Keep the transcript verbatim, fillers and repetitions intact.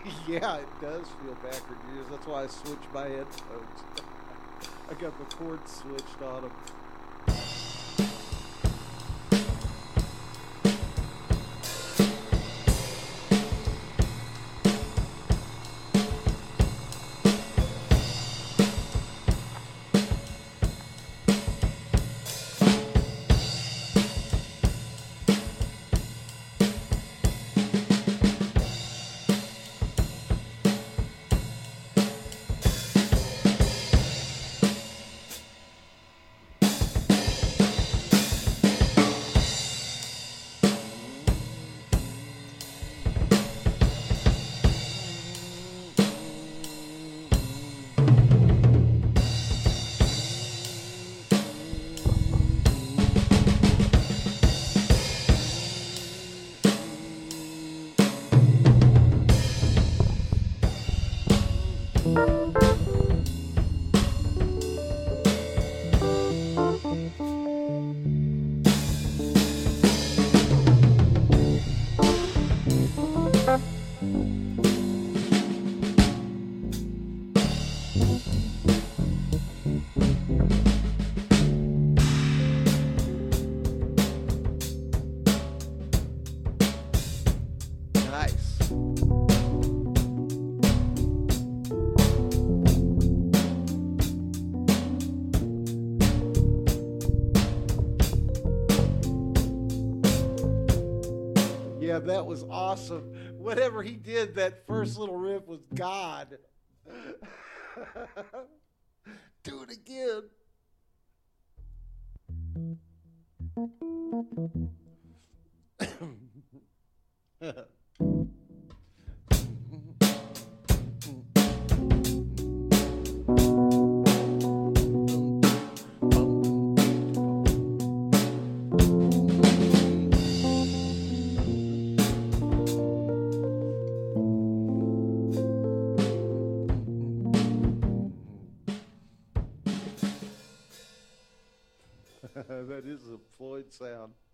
Yeah, it does feel backward years. That's why I switched my headphones. I got the cord switched on them. Nice. Yeah, that was awesome. Whatever he did, that first little riff was God. Do it again. That is a Floyd sound.